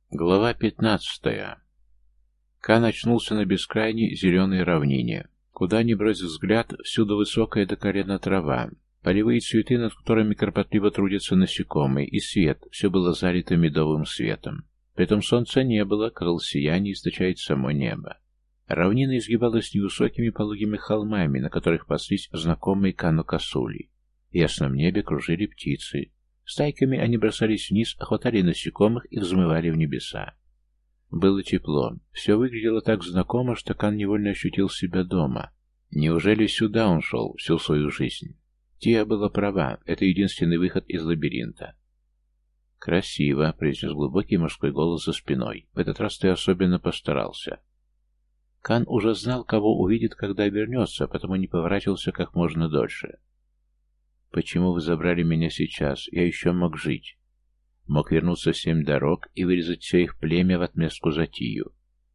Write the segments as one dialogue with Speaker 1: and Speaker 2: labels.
Speaker 1: Глава 15. Кан очнулся на бескрайней зеленой равнине. Куда ни брось взгляд, всюду высокая до колена трава, полевые цветы, над которыми кропотливо трудятся насекомые, и свет, все было залито медовым светом. Притом солнца не было, крыл сияние источает само небо. Равнина изгибалась невысокими пологими холмами, на которых паслись знакомые Кану косули. В ясном небе кружили птицы. Стайками они бросались вниз, охватали насекомых и взмывали в небеса. Было тепло. Все выглядело так знакомо, что Кан невольно ощутил себя дома. Неужели сюда он шел всю свою жизнь? Тия была права, это единственный выход из лабиринта. «Красиво», — произнес глубокий мужской голос за спиной. «В этот раз ты особенно постарался». Кан уже знал, кого увидит, когда обернется, потому не поворачивался как можно дольше. «Почему вы забрали меня сейчас? Я еще мог жить. Мог вернуться в 7 дорог и вырезать все их племя в отместку за Тию.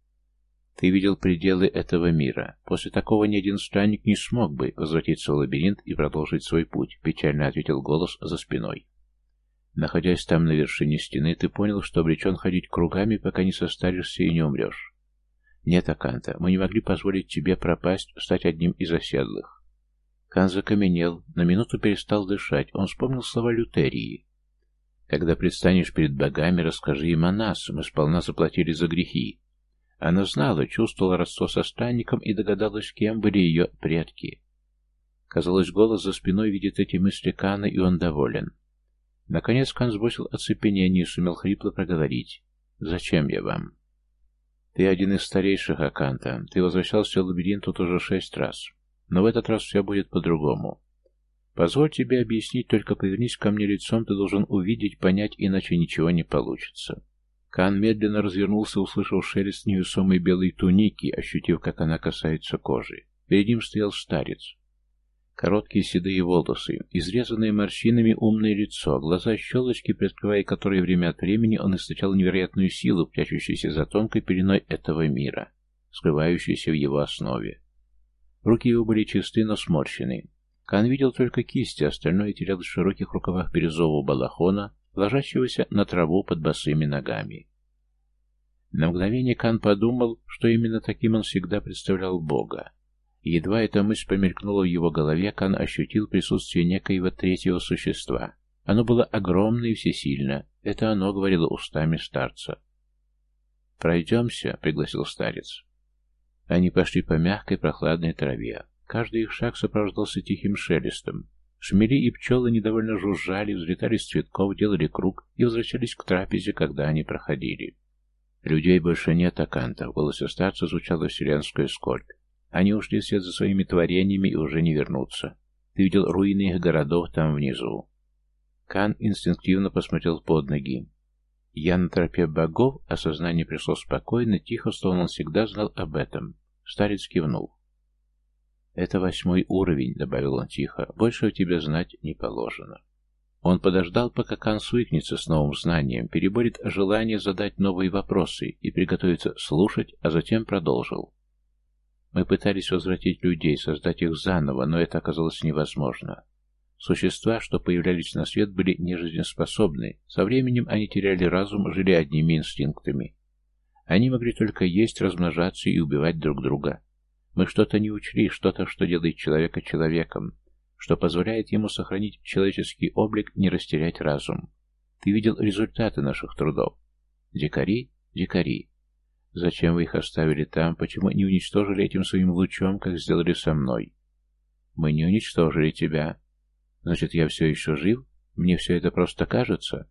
Speaker 1: Ты видел пределы этого мира. После такого ни один странник не смог бы возвратиться в лабиринт и продолжить свой путь», — печально ответил голос за спиной. «Находясь там на вершине стены, ты понял, что обречен ходить кругами, пока не состаришься и не умрешь. Нет, Аканта, мы не могли позволить тебе пропасть, стать одним из оседлых». Кан закаменел, на минуту перестал дышать. Он вспомнил слова Лютерии. «Когда предстанешь перед богами, расскажи им о нас, мы сполна заплатили за грехи». Она знала, чувствовала родство со странником и догадалась, кем были ее предки. Казалось, голос за спиной видит эти мысли Кана, и он доволен. Наконец Кан сбросил оцепенение и сумел хрипло проговорить. «Зачем я вам?» «Ты один из старейших, Аканта. Ты возвращался в лабиринт тут уже 6 раз. Но в этот раз все будет по-другому. Позволь тебе объяснить, только повернись ко мне лицом, ты должен увидеть, понять, иначе ничего не получится». Кан медленно развернулся, услышав шелест невесомой белой туники, ощутив, как она касается кожи. Перед ним стоял старец. Короткие седые волосы, изрезанное морщинами умное лицо, глаза-щелочки, приоткрывая которые время от времени он источал невероятную силу, прячущуюся за тонкой пеленой этого мира, скрывающейся в его основе. Руки его были чисты, но сморщены. Кан видел только кисти, остальное терялось в широких рукавах бирюзового балахона, ложащегося на траву под босыми ногами. На мгновение Кан подумал, что именно таким он всегда представлял Бога. И едва эта мысль промелькнула в его голове, Кан ощутил присутствие некоего третьего существа. Оно было огромно и всесильно. Это оно говорило устами старца. «Пройдемся», — пригласил старец. Они пошли по мягкой прохладной траве. Каждый их шаг сопровождался тихим шелестом. Шмели и пчелы недовольно жужжали, взлетали с цветков, делали круг и возвращались к трапезе, когда они проходили. «Людей больше нет, Аканта», — в голосе старца звучала вселенская скорбь. «Они ушли вслед за своими творениями и уже не вернутся. Ты видел руины их городов там внизу». Кан инстинктивно посмотрел под ноги. «Я на тропе богов», — осознание пришло спокойно, тихо, словно он всегда знал об этом. Старец кивнул. «Это 8-й уровень», — добавил он тихо. «Больше тебе знать не положено». Он подождал, пока Кан свыкнется с новым знанием, переборет желание задать новые вопросы и приготовиться слушать, а затем продолжил. «Мы пытались возвратить людей, создать их заново, но это оказалось невозможно. Существа, что появлялись на свет, были нежизнеспособны. Со временем они теряли разум, жили одними инстинктами. Они могли только есть, размножаться и убивать друг друга. Мы что-то не учли, что-то, что делает человека человеком, что позволяет ему сохранить человеческий облик, не растерять разум. Ты видел результаты наших трудов. Дикари? Дикари. Зачем вы их оставили там? Почему не уничтожили этим своим лучом, как сделали со мной? Мы не уничтожили тебя. Значит, я все еще жив? Мне все это просто кажется?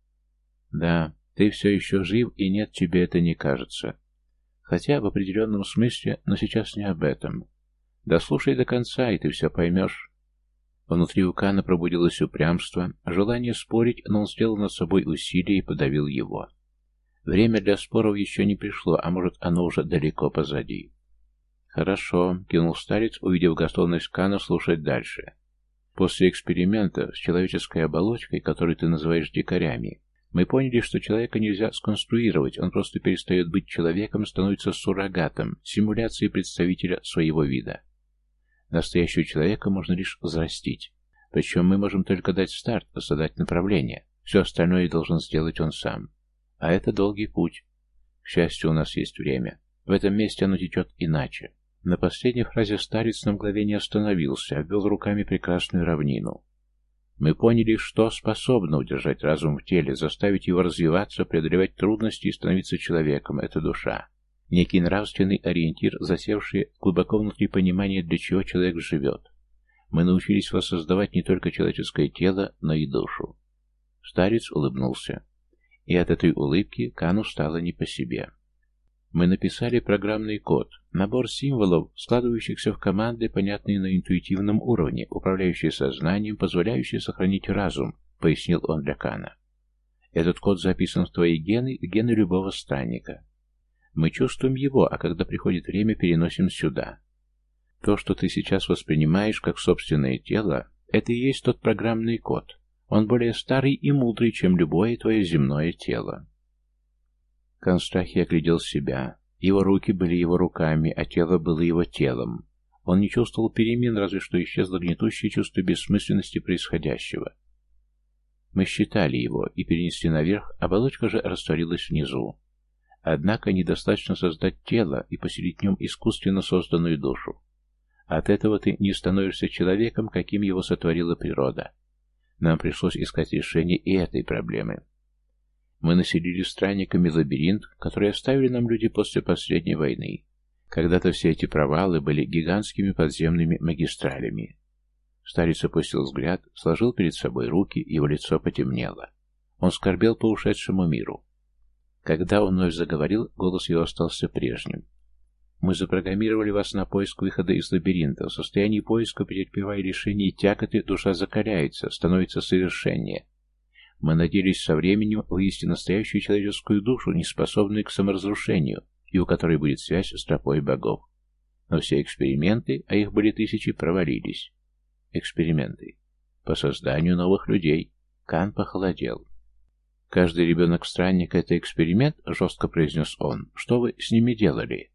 Speaker 1: Да, ты все еще жив, и нет, тебе это не кажется. Хотя в определенном смысле, но сейчас не об этом. Дослушай до конца, и ты все поймешь». Внутри у Кана пробудилось упрямство, желание спорить, но он сделал над собой усилие и подавил его. Время для споров еще не пришло, а может, оно уже далеко позади. «Хорошо», — кивнул старец, увидев готовность Кана слушать дальше. «После эксперимента с человеческой оболочкой, которую ты называешь дикарями, мы поняли, что человека нельзя сконструировать, он просто перестает быть человеком, становится суррогатом, симуляцией представителя своего вида. Настоящего человека можно лишь взрастить. Причем мы можем только дать старт, задать направление. Все остальное должен сделать он сам. А это долгий путь. К счастью, у нас есть время. В этом месте оно течет иначе. На последней фразе старец на мгновение остановился, обвел руками прекрасную равнину. Мы поняли, что способно удержать разум в теле, заставить его развиваться, преодолевать трудности и становиться человеком. Это душа. Некий нравственный ориентир, засевший глубоко внутри понимания, для чего человек живет. Мы научились воссоздавать не только человеческое тело, но и душу. Старец улыбнулся. И от этой улыбки Кану стало не по себе. Мы написали программный код, набор символов, складывающихся в команды, понятные на интуитивном уровне, управляющие сознанием, позволяющие сохранить разум, пояснил он для Кана. Этот код записан в твои гены и гены любого странника. Мы чувствуем его, а когда приходит время, переносим сюда. То, что ты сейчас воспринимаешь как собственное тело, это и есть тот программный код. Он более старый и мудрый, чем любое твое земное тело. Кан в страхе оглядел себя. Его руки были его руками, а тело было его телом. Он не чувствовал перемен, разве что исчезло гнетущее чувство бессмысленности происходящего. Мы считали его и перенесли наверх, оболочка же растворилась внизу. Однако недостаточно создать тело и поселить в нем искусственно созданную душу. От этого ты не становишься человеком, каким его сотворила природа. Нам пришлось искать решение и этой проблемы. Мы населили странниками лабиринт, который оставили нам люди после последней войны. Когда-то все эти провалы были гигантскими подземными магистралями. Старец опустил взгляд, сложил перед собой руки, его лицо потемнело. Он скорбел по ушедшему миру. Когда он вновь заговорил, голос его остался прежним. Мы запрограммировали вас на поиск выхода из лабиринта. В состоянии поиска, претерпевая решения и тяготы, душа закаляется, становится совершеннее. Мы надеялись со временем вывести настоящую человеческую душу, неспособную к саморазрушению, и у которой будет связь с тропой богов. Но все эксперименты, а их были тысячи, провалились. Эксперименты. По созданию новых людей. Кан похолодел. «Каждый ребенок-странник — это эксперимент?» — жестко произнес он. «Что вы с ними делали?»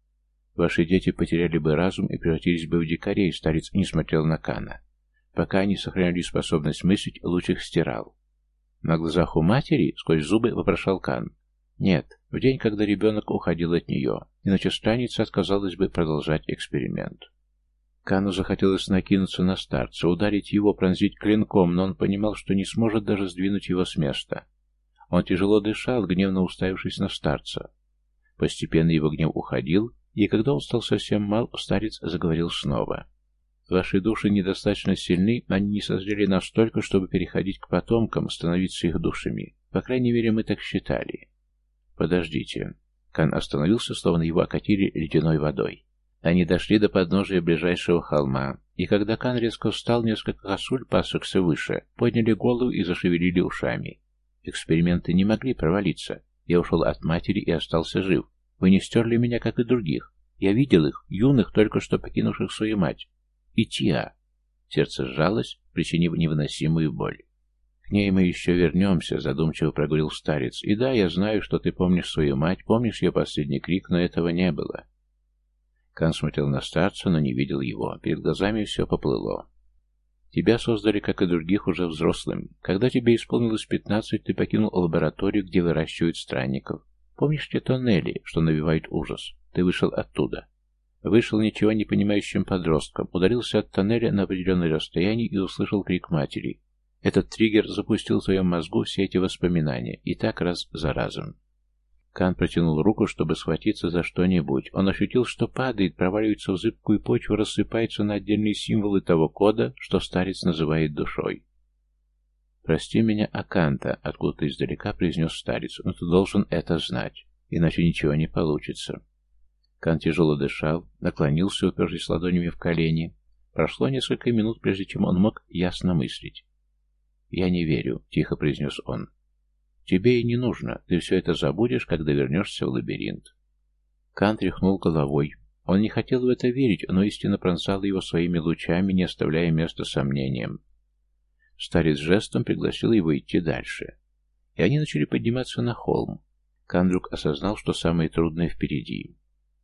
Speaker 1: «Ваши дети потеряли бы разум и превратились бы в дикарей», — старец не смотрел на Кана. «Пока они сохраняли способность мыслить, луч их стирал». «На глазах у матери?» — сквозь зубы вопрошал Кан. «Нет, в день, когда ребенок уходил от нее, иначе странница отказалась бы продолжать эксперимент». Кану захотелось накинуться на старца, ударить его, пронзить клинком, но он понимал, что не сможет даже сдвинуть его с места. Он тяжело дышал, гневно уставившись на старца. Постепенно его гнев уходил, и когда он стал совсем мал, старец заговорил снова. «Ваши души недостаточно сильны, они не созрели настолько, чтобы переходить к потомкам, становиться их душами. По крайней мере, мы так считали». «Подождите». Кан остановился, словно его окатили ледяной водой. Они дошли до подножия ближайшего холма, и когда Кан резко встал, несколько косуль, пасшихся выше, подняли голову и зашевелили ушами. Эксперименты не могли провалиться. Я ушел от матери и остался жив. Вы не стерли меня, как и других. Я видел их, юных, только что покинувших свою мать. И Тиа. Сердце сжалось, причинив невыносимую боль. «К ней мы еще вернемся», — задумчиво проговорил старец. «И да, я знаю, что ты помнишь свою мать, помнишь ее последний крик, но этого не было». Кан смотрел на старца, но не видел его. Перед глазами все поплыло. «Тебя создали, как и других, уже взрослым. Когда тебе исполнилось 15, ты покинул лабораторию, где выращивают странников. Помнишь те тоннели, что навевают ужас? Ты вышел оттуда. Вышел ничего не понимающим подростком, ударился от тоннеля на определенное расстояние и услышал крик матери. Этот триггер запустил в твоем мозгу все эти воспоминания, и так раз за разом». Кан протянул руку, чтобы схватиться за что-нибудь. Он ощутил, что падает, проваливается в зыбкую почву, рассыпается на отдельные символы того кода, что старец называет душой. «Прости меня, Аканта», — откуда-то издалека произнес старец, — «но ты должен это знать, иначе ничего не получится». Кан тяжело дышал, наклонился, упершись ладонями в колени. Прошло несколько минут, прежде чем он мог ясно мыслить. «Я не верю», — тихо произнес он. «Тебе и не нужно. Ты все это забудешь, когда вернешься в лабиринт». Кан тряхнул головой. Он не хотел в это верить, но истина пронзала его своими лучами, не оставляя места сомнениям. Старец жестом пригласил его идти дальше. И они начали подниматься на холм. Кан вдруг осознал, что самое трудное впереди.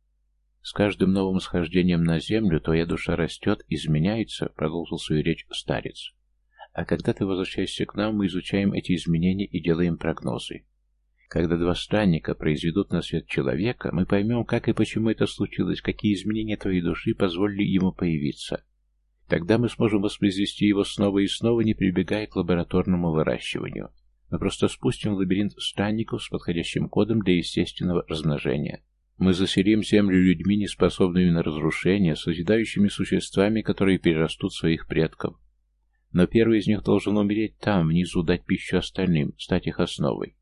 Speaker 1: «С каждым новым схождением на землю твоя душа растет, изменяется», — продолжил свою речь старец. «А когда ты возвращаешься к нам, мы изучаем эти изменения и делаем прогнозы. Когда два странника произведут на свет человека, мы поймем, как и почему это случилось, какие изменения твоей души позволили ему появиться. Тогда мы сможем воспроизвести его снова и снова, не прибегая к лабораторному выращиванию. Мы просто спустим в лабиринт странников с подходящим кодом для естественного размножения. Мы заселим землю людьми, неспособными на разрушение, созидающими существами, которые перерастут своих предков. Но первый из них должен умереть там, внизу, дать пищу остальным, стать их основой.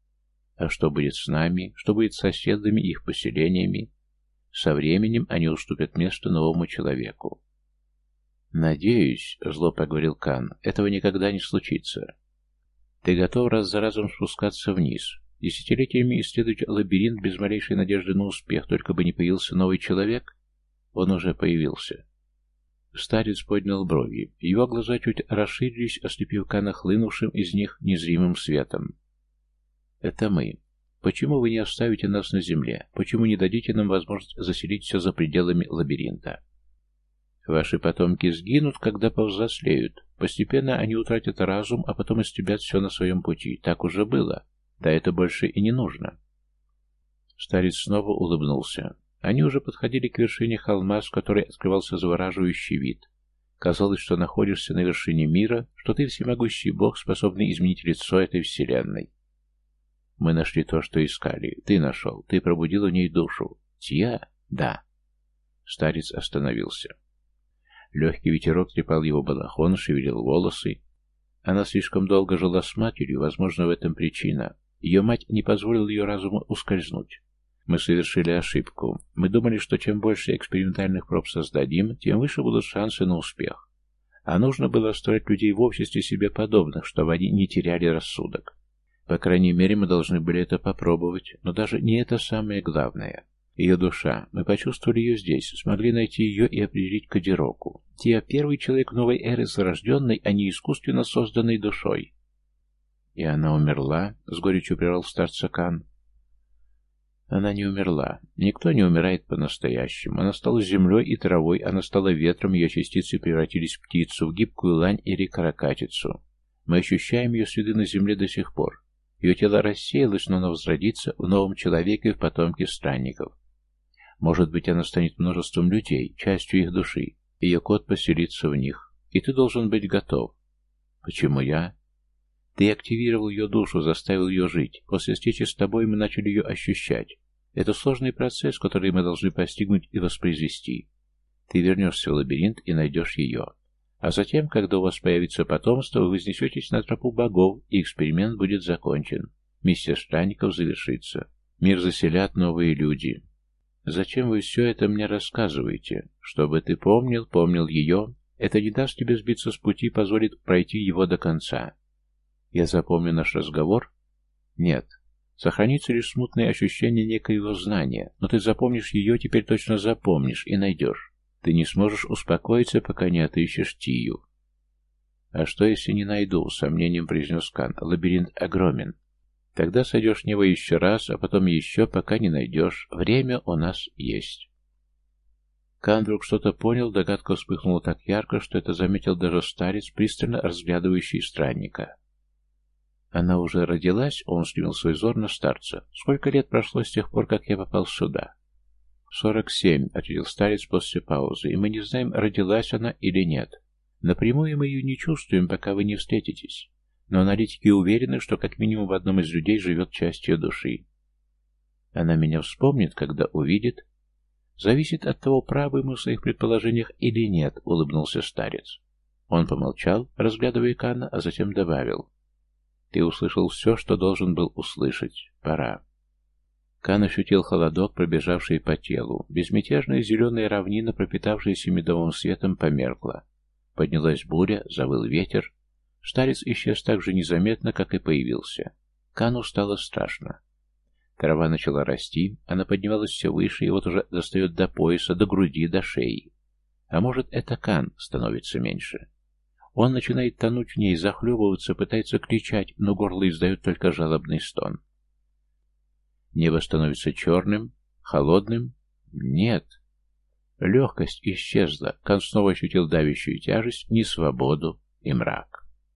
Speaker 1: А что будет с нами? Что будет с соседами и их поселениями? Со временем они уступят место новому человеку. «Надеюсь», — зло проговорил Кан, — «этого никогда не случится. Ты готов раз за разом спускаться вниз, десятилетиями исследовать лабиринт без малейшей надежды на успех, только бы не появился новый человек?» Он уже появился. Старец поднял брови. Его глаза чуть расширились, ослепив Кана хлынувшим из них незримым светом. «Это мы. Почему вы не оставите нас на земле? Почему не дадите нам возможность заселить все за пределами лабиринта? Ваши потомки сгинут, когда повзрослеют. Постепенно они утратят разум, а потом истребят все на своем пути. Так уже было. Да это больше и не нужно». Старец снова улыбнулся. Они уже подходили к вершине холма, с которой открывался завораживающий вид. Казалось, что находишься на вершине мира, что ты всемогущий бог, способный изменить лицо этой вселенной. Мы нашли то, что искали. Ты нашел. Ты пробудил в ней душу. Тья? Да. Старец остановился. Легкий ветерок трепал его балахон, шевелил волосы. Она слишком долго жила с матерью, возможно, в этом причина. Ее мать не позволила ее разуму ускользнуть. Мы совершили ошибку. Мы думали, что чем больше экспериментальных проб создадим, тем выше будут шансы на успех. А нужно было строить людей в обществе себе подобных, чтобы они не теряли рассудок. По крайней мере, мы должны были это попробовать, но даже не это самое главное. Ее душа. Мы почувствовали ее здесь, смогли найти ее и определить кодировку. Тия — первый человек новой эры с рожденной, а не искусственно созданной душой. И она умерла, с горечью прервал старца Кан. Она не умерла. Никто не умирает по-настоящему. Она стала землей и травой, она стала ветром, ее частицы превратились в птицу, в гибкую лань или каракатицу. Мы ощущаем ее следы на земле до сих пор. Ее тело рассеялось, но она возродится в новом человеке, в потомке странников. Может быть, она станет множеством людей, частью их души. Ее код поселится в них. И ты должен быть готов. Почему я? Ты активировал ее душу, заставил ее жить. После встречи с тобой мы начали ее ощущать. Это сложный процесс, который мы должны постигнуть и воспроизвести. Ты вернешься в лабиринт и найдешь ее. А затем, когда у вас появится потомство, вы вознесетесь на тропу богов, и эксперимент будет закончен. Миссия странников завершится. Мир заселят новые люди. Зачем вы все это мне рассказываете? Чтобы ты помнил ее. Это не даст тебе сбиться с пути, позволит пройти его до конца. Я запомню наш разговор? Нет. Сохранится лишь смутное ощущение некоего знания, но ты запомнишь ее, теперь точно запомнишь и найдешь. Ты не сможешь успокоиться, пока не отыщешь Тию. А что, если не найду? С сомнением произнес Кан. Лабиринт огромен. Тогда сойдешь в него еще раз, а потом еще, пока не найдешь. Время у нас есть. Кан вдруг что-то понял, догадка вспыхнула так ярко, что это заметил даже старец, пристально разглядывающий странника. Она уже родилась? Он устремил свой взор на старца. Сколько лет прошло с тех пор, как я попал сюда? 47, ответил старец после паузы, и мы не знаем, родилась она или нет. Напрямую мы ее не чувствуем, пока вы не встретитесь. Но аналитики уверены, что как минимум в одном из людей живет часть ее души. Она меня вспомнит, когда увидит. Зависит от того, правы мы в своих предположениях или нет, улыбнулся старец. Он помолчал, разглядывая Кана, а затем добавил. Ты услышал все, что должен был услышать. Пора. Кан ощутил холодок, пробежавший по телу. Безмятежная зеленая равнина, пропитавшаяся медовым светом, померкла. Поднялась буря, завыл ветер. Старец исчез так же незаметно, как и появился. Кану стало страшно. Трава начала расти, она поднималась все выше, и вот уже достает до пояса, до груди, до шеи. А может, это Кан становится меньше. Он начинает тонуть в ней, захлебываться, пытается кричать, но горло издает только жалобный стон. Небо становится черным, холодным. Нет. Легкость исчезла. Кан снова ощутил давящую тяжесть, несвободу и мрак.